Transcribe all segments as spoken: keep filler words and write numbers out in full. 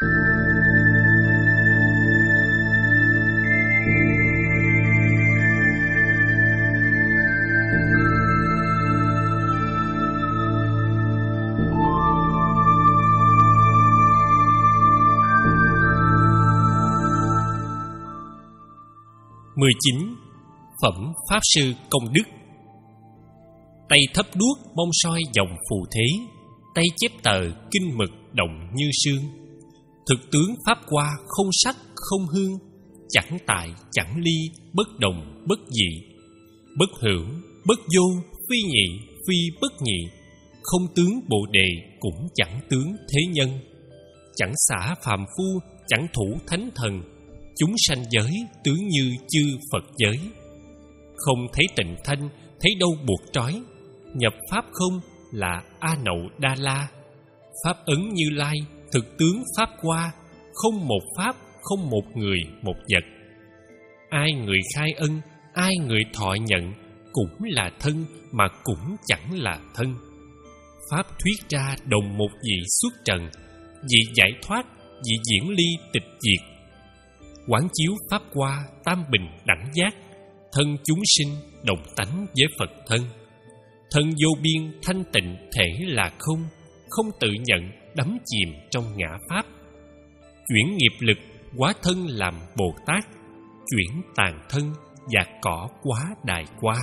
mười chín. Phẩm Pháp Sư Công Đức. Tay thấp đuốc mong soi dòng phù thế, tay chép tờ kinh mực động như sương. Thực tướng Pháp qua không sắc không hương, chẳng tại chẳng ly bất đồng bất dị. Bất hữu bất vô phi nhị phi bất nhị, không tướng Bồ Đề cũng chẳng tướng thế nhân. Chẳng xả phàm phu chẳng thủ thánh thần, chúng sanh giới tướng như chư Phật giới. Không thấy tịnh thanh, thấy đâu buộc trói, nhập pháp không là A Nậu Đa La. Pháp ấn Như Lai, thực tướng Pháp qua, không một pháp, không một người, một vật. Ai người khai ân, ai người thọ nhận, cũng là thân mà cũng chẳng là thân. Pháp thuyết ra đồng một vị xuất trần, vị giải thoát, vị diễn ly tịch diệt. Quán chiếu Pháp qua tam bình đẳng giác, thân chúng sinh đồng tánh với Phật thân. Thân vô biên thanh tịnh thể là không, không tự nhận đắm chìm trong ngã Pháp. Chuyển nghiệp lực hóa thân làm Bồ Tát, chuyển tàn thân và cỏ quá đài qua.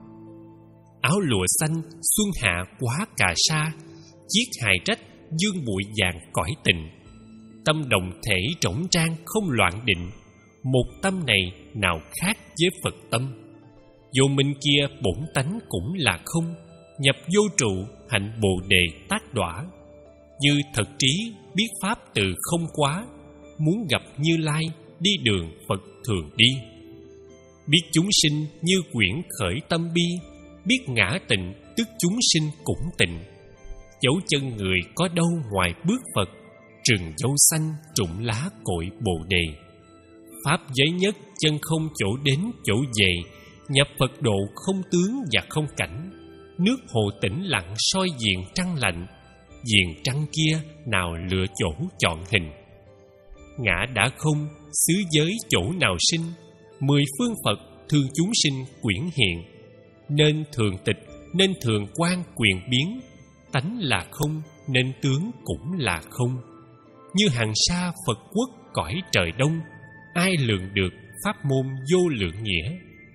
Áo lụa xanh xuân hạ quá cà sa, chiếc hài trách dương bụi vàng cõi tình. Tâm đồng thể trỗng trang không loạn định, một tâm này nào khác với Phật tâm. Vô minh kia bổn tánh cũng là không, nhập vô trụ hạnh Bồ Đề tác đọa. Như thật trí biết pháp từ không quá, muốn gặp Như Lai đi đường Phật thường đi. Biết chúng sinh như quyển khởi tâm bi, biết ngã tịnh tức chúng sinh cũng tịnh. Dấu chân người có đâu ngoài bước Phật, rừng dâu xanh trụng lá cội Bồ Đề. Pháp giới nhất chân không chỗ đến chỗ về, nhập Phật độ không tướng và không cảnh. Nước hồ tĩnh lặng soi diện trăng lạnh, diện trăng kia nào lựa chỗ chọn hình. Ngã đã không, xứ giới chỗ nào sinh, mười phương Phật thương chúng sinh quyển hiện. Nên thường tịch, nên thường quan quyền biến, tánh là không, nên tướng cũng là không. Như hàng sa Phật quốc cõi trời đông, ai lường được pháp môn vô lượng nghĩa.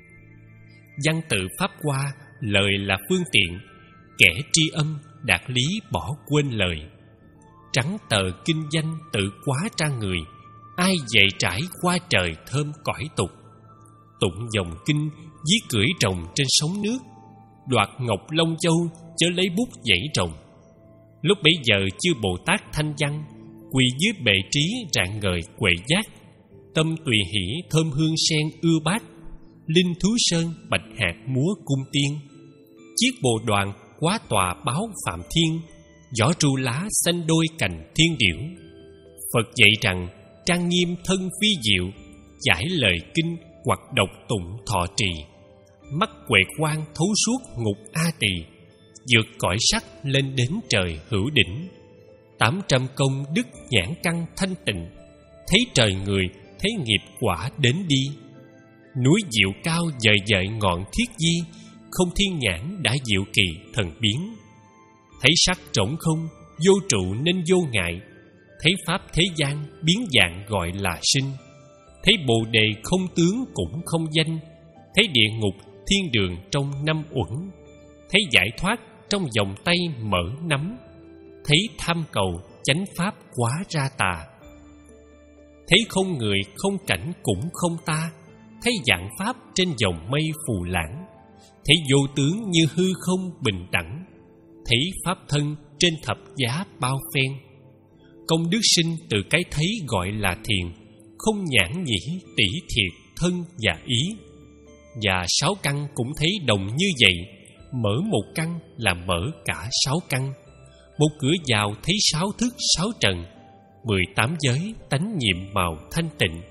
Văn tự Pháp qua, lời là phương tiện, kẻ tri âm đạt lý bỏ quên lời. Trắng tờ kinh danh tự quá tra người, ai dạy trải qua trời thơm cõi tục. Tụng dòng kinh dí cưỡi rồng trên sóng nước, đoạt ngọc long châu chớ lấy bút dãy rồng. Lúc bấy giờ chư Bồ Tát thanh văn, quỳ dưới bệ trí rạng ngời quệ giác. Tâm tùy hỷ thơm hương sen ưa bát, linh thú sơn bạch hạt múa cung tiên. Chiếc bồ đoàn quá tòa báo phạm thiên, vỏ tru lá xanh đôi cành thiên điểu. Phật dạy rằng trang nghiêm thân phi diệu, giải lời kinh hoặc độc tụng thọ trì. Mắt huệ quang thấu suốt ngục A Tỳ, vượt cõi sắc lên đến trời hữu đỉnh. Tám trăm công đức nhãn căn thanh tịnh, thấy trời người thấy nghiệp quả đến đi. Núi diệu cao dời dời ngọn thiết di, không thiên nhãn đã diệu kỳ thần biến. Thấy sắc trống không, vô trụ nên vô ngại, thấy pháp thế gian biến dạng gọi là sinh. Thấy Bồ Đề không tướng cũng không danh, thấy địa ngục thiên đường trong năm uẩn, thấy giải thoát trong vòng tay mở nắm, thấy tham cầu chánh pháp quá ra tà. Thấy không người không cảnh cũng không ta, thấy dạng pháp trên dòng mây phù lãng, thấy vô tướng như hư không bình đẳng, thấy pháp thân trên thập giá bao phen. Công đức sinh từ cái thấy gọi là thiền, không nhãn nhĩ tỷ thiệt thân và ý. Và sáu căn cũng thấy đồng như vậy, mở một căn là mở cả sáu căn. Một cửa vào thấy sáu thức sáu trần, mười tám giới tánh nhiệm màu thanh tịnh.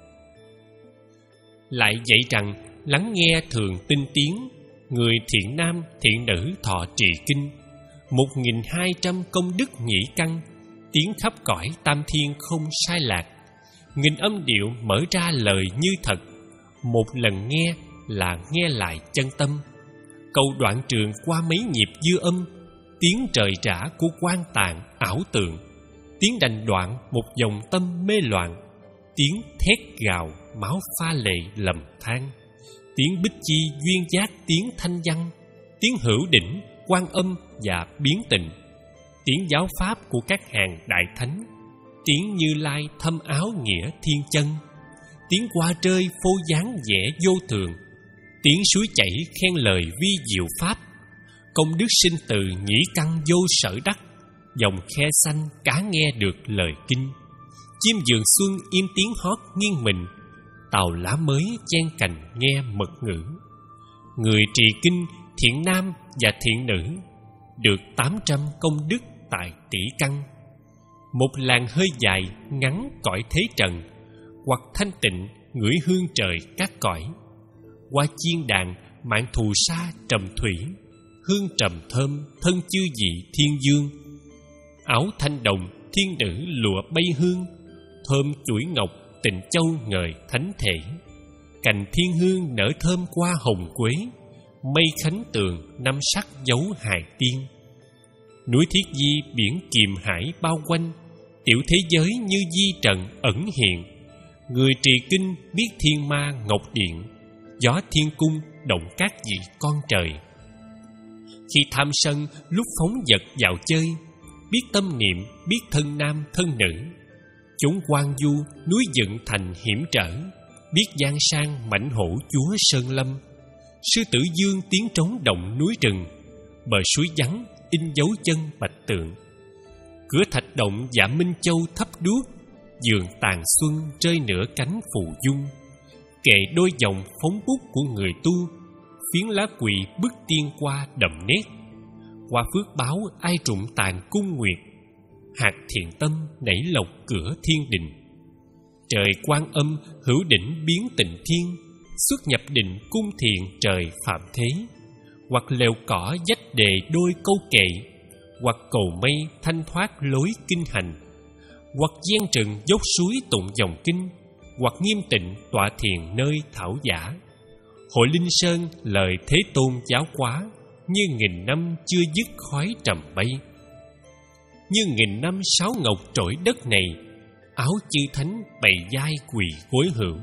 Lại dạy rằng lắng nghe thường tinh tiến, người thiện nam thiện nữ thọ trì kinh. Một nghìn hai trăm công đức nhĩ căn, tiếng khắp cõi tam thiên không sai lạc. Nghìn âm điệu mở ra lời như thật, một lần nghe là nghe lại chân tâm. Câu đoạn trường qua mấy nhịp dư âm, tiếng trời rã của quan tàn ảo tượng, tiếng đành đoạn một dòng tâm mê loạn, tiếng thét gào máu pha lệ lầm than, tiếng bích chi duyên giác tiếng thanh văn, tiếng hữu đỉnh quan âm và biến tịnh, tiếng giáo pháp của các hàng đại thánh, tiếng Như Lai thâm áo nghĩa thiên chân, tiếng qua rơi phô dáng vẻ vô thường, tiếng suối chảy khen lời vi diệu pháp, công đức sinh từ nhĩ căn vô sở đắc, dòng khe xanh cá nghe được lời kinh, chim vườn xuân im tiếng hót nghiêng mình, tàu lá mới chen cành nghe mật ngữ. Người trì kinh thiện nam và thiện nữ được tám trăm công đức tại tỷ căn. Một làn hơi dài ngắn cõi thế trần, hoặc thanh tịnh ngửi hương trời các cõi. Qua chiên đàn mạng thù sa trầm thủy, hương trầm thơm thân chư vị thiên dương. Áo thanh đồng thiên nữ lụa bay hương, thơm chuỗi ngọc tịnh châu ngời thánh thể. Cành thiên hương nở thơm qua hồng quế, mây khánh tường năm sắc dấu hài tiên. Núi Thiết Di biển kiềm hải bao quanh, tiểu thế giới như di trần ẩn hiện. Người trì kinh biết thiên ma ngọc điện, gió thiên cung động các vị con trời. Khi tham sân lúc phóng vật vào chơi, biết tâm niệm biết thân nam thân nữ. Chúng quan du núi dựng thành hiểm trở, biết giang sang mãnh hổ chúa sơn lâm. Sư tử dương tiếng trống động núi rừng, bờ suối vắng in dấu chân bạch tượng. Cửa thạch động dạ Minh Châu thắp đuốc, giường tàn xuân rơi nửa cánh phù dung. Kệ đôi dòng phóng bút của người tu, phiến lá quỳ bức tiên qua đậm nét. Qua phước báo ai trụng tàn cung nguyệt, hạt thiện tâm nảy lộc cửa thiên đình. Trời Quan Âm hữu đỉnh biến tịnh thiên, xuất nhập định cung thiện trời phạm thế. Hoặc lều cỏ dách đề đôi câu kệ, hoặc cầu mây thanh thoát lối kinh hành. Hoặc gian trừng dốc suối tụng dòng kinh, hoặc nghiêm tịnh tọa thiền nơi thảo giả. Hội Linh Sơn lời Thế Tôn giáo hóa, như nghìn năm chưa dứt khói trầm bay. Như nghìn năm sáu ngọc trỗi đất này, áo chư thánh bày vai quỳ gối hữu.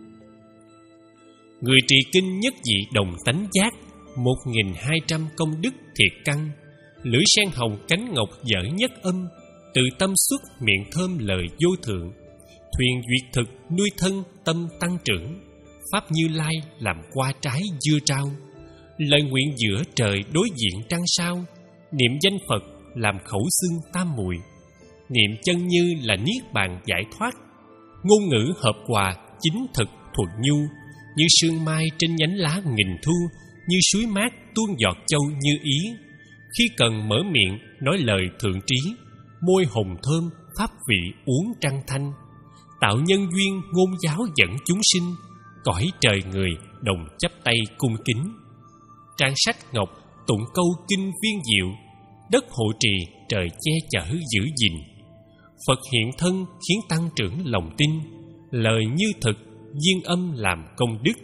Người trì kinh nhất vị đồng tánh giác, một nghìn hai trăm công đức thiệt căn. Lưỡi sen hồng cánh ngọc dở nhất âm, từ tâm xuất miệng thơm lời vô thượng. Thuyền duyệt thực nuôi thân tâm tăng trưởng, pháp Như Lai làm qua trái dưa trao. Lời nguyện giữa trời đối diện trăng sao, niệm danh Phật làm khẩu xương tam muội. Niệm chân như là niết bàn giải thoát, ngôn ngữ hợp hòa chính thực thuận nhu. Như sương mai trên nhánh lá nghìn thu, như suối mát tuôn giọt châu như ý. Khi cần mở miệng nói lời thượng trí, môi hồng thơm pháp vị uống trăng thanh. Tạo nhân duyên ngôn giáo dẫn chúng sinh, cõi trời người đồng chắp tay cung kính. Trang sách ngọc tụng câu kinh viên diệu, đất hộ trì trời che chở giữ gìn. Phật hiện thân khiến tăng trưởng lòng tin, lời như thực duyên âm làm công đức.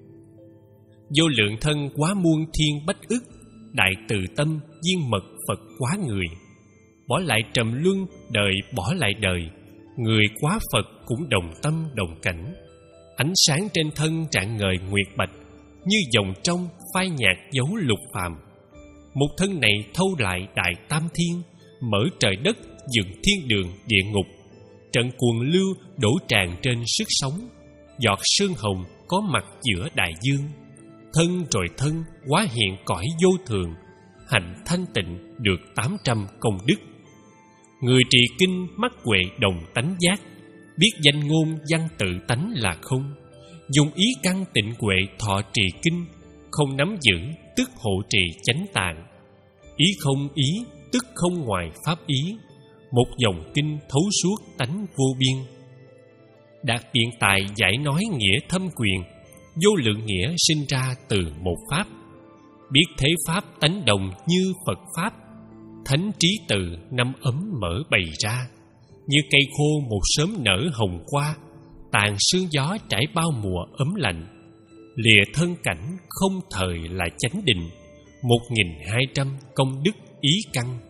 Vô lượng thân quá muôn thiên bách ức, đại từ tâm duyên mật Phật quá người. Bỏ lại trầm luân đời bỏ lại đời, người quá Phật cũng đồng tâm đồng cảnh. Ánh sáng trên thân rạng ngời nguyệt bạch, như dòng trong phai nhạt dấu lục phàm. Một thân này thâu lại đại tam thiên, mở trời đất dựng thiên đường địa ngục. Trận cuồng lưu đổ tràn trên sức sống, giọt sương hồng có mặt giữa đại dương. Thân rồi thân hóa hiện cõi vô thường, hạnh thanh tịnh được tám trăm công đức. Người trì kinh mắt huệ đồng tánh giác, biết danh ngôn văn tự tánh là không. Dùng ý căn tịnh huệ thọ trì kinh, không nắm giữ tức hộ trì chánh tạng. Ý không ý tức không ngoài pháp ý, một dòng kinh thấu suốt tánh vô biên. Đạt biện tài giải nói nghĩa thâm quyền, vô lượng nghĩa sinh ra từ một pháp. Biết thế pháp tánh đồng như Phật pháp, thánh trí từ năm ấm mở bày ra. như cây khô một sớm nở hồng qua, tàn sương gió trải bao mùa ấm lạnh. Lìa thân cảnh không thời là chánh định, một nghìn hai trăm công đức ý căn.